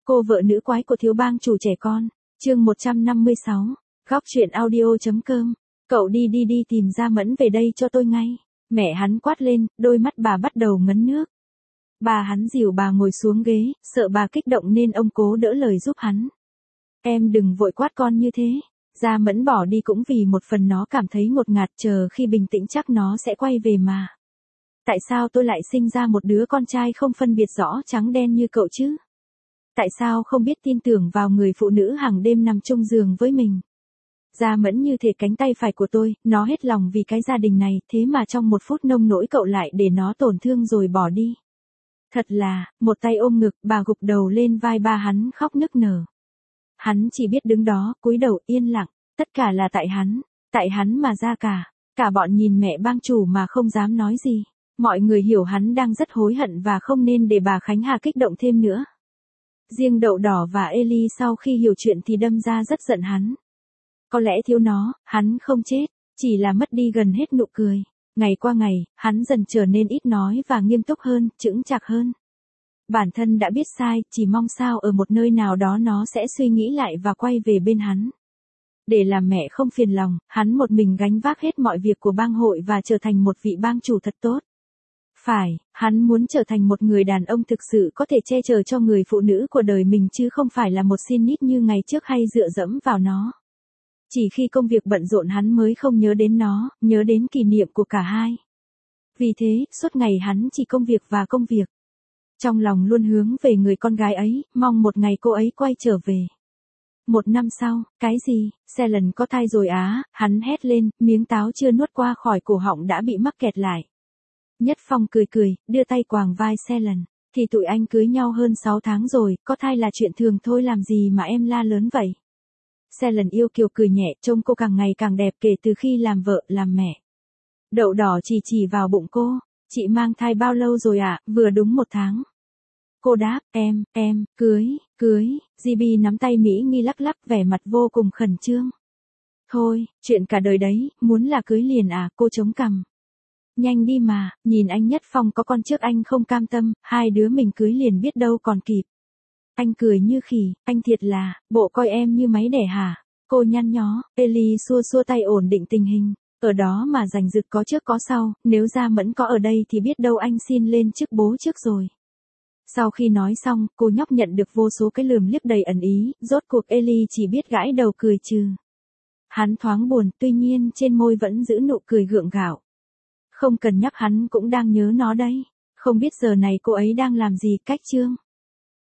Cô vợ nữ quái của thiếu bang chủ trẻ con. Chương 156. Góc truyện audio.com. Cậu đi tìm Gia Mẫn về đây cho tôi ngay. Mẹ hắn quát lên, đôi mắt bà bắt đầu ngấn nước. Bà hắn dìu bà ngồi xuống ghế, sợ bà kích động nên ông cố đỡ lời giúp hắn. Em đừng vội quát con như thế. Gia Mẫn bỏ đi cũng vì một phần nó cảm thấy ngột ngạt, chờ khi bình tĩnh chắc nó sẽ quay về mà. Tại sao tôi lại sinh ra một đứa con trai không phân biệt rõ trắng đen như cậu chứ? Tại sao không biết tin tưởng vào người phụ nữ hàng đêm nằm chung giường với mình? Gia Mẫn như thể cánh tay phải của tôi, nó hết lòng vì cái gia đình này, thế mà trong một phút nông nỗi cậu lại để nó tổn thương rồi bỏ đi. Thật là, một tay ôm ngực, bà gục đầu lên vai ba hắn khóc nức nở. Hắn chỉ biết đứng đó, cúi đầu yên lặng, tất cả là tại hắn mà ra cả bọn nhìn mẹ bang chủ mà không dám nói gì. Mọi người hiểu hắn đang rất hối hận và không nên để bà Khánh Hà kích động thêm nữa. Riêng Đậu Đỏ và Eli sau khi hiểu chuyện thì đâm ra rất giận hắn. Có lẽ thiếu nó, hắn không chết, chỉ là mất đi gần hết nụ cười. Ngày qua ngày, hắn dần trở nên ít nói và nghiêm túc hơn, chững chạc hơn. Bản thân đã biết sai, chỉ mong sao ở một nơi nào đó nó sẽ suy nghĩ lại và quay về bên hắn. Để làm mẹ không phiền lòng, hắn một mình gánh vác hết mọi việc của bang hội và trở thành một vị bang chủ thật tốt. Phải, hắn muốn trở thành một người đàn ông thực sự có thể che chở cho người phụ nữ của đời mình chứ không phải là một xin nít như ngày trước hay dựa dẫm vào nó. Chỉ khi công việc bận rộn hắn mới không nhớ đến nó, nhớ đến kỷ niệm của cả hai. Vì thế, suốt ngày hắn chỉ công việc và công việc. Trong lòng luôn hướng về người con gái ấy, mong một ngày cô ấy quay trở về. 1 năm sau, cái gì, Selen có thai rồi á, hắn hét lên, miếng táo chưa nuốt qua khỏi cổ họng đã bị mắc kẹt lại. Nhất Phong cười, đưa tay quàng vai Selen, thì tụi anh cưới nhau hơn 6 tháng rồi, có thai là chuyện thường thôi, làm gì mà em la lớn vậy. Selen yêu kiều cười nhẹ, trông cô càng ngày càng đẹp kể từ khi làm vợ, làm mẹ. Đậu Đỏ chỉ vào bụng cô, chị mang thai bao lâu rồi ạ, vừa đúng 1 tháng. Cô đáp, em, cưới, GB nắm tay Mỹ Nghi lắc vẻ mặt vô cùng khẩn trương. Thôi, chuyện cả đời đấy, muốn là cưới liền à, cô chống cằm. Nhanh đi mà, nhìn anh Nhất Phong có con trước anh không cam tâm, hai đứa mình cưới liền biết đâu còn kịp. Anh cười như khỉ, anh thiệt là, bộ coi em như máy đẻ hả? Cô nhăn nhó, Eli xua tay ổn định tình hình, ở đó mà giành giật có trước có sau, nếu Gia Mẫn có ở đây thì biết đâu anh xin lên chức bố trước rồi. Sau khi nói xong, cô nhóc nhận được vô số cái lườm liếc đầy ẩn ý, rốt cuộc Eli chỉ biết gãi đầu cười trừ. Hắn thoáng buồn, tuy nhiên trên môi vẫn giữ nụ cười gượng gạo. Không cần nhắc hắn cũng đang nhớ nó đấy. Không biết giờ này cô ấy đang làm gì, cách chương.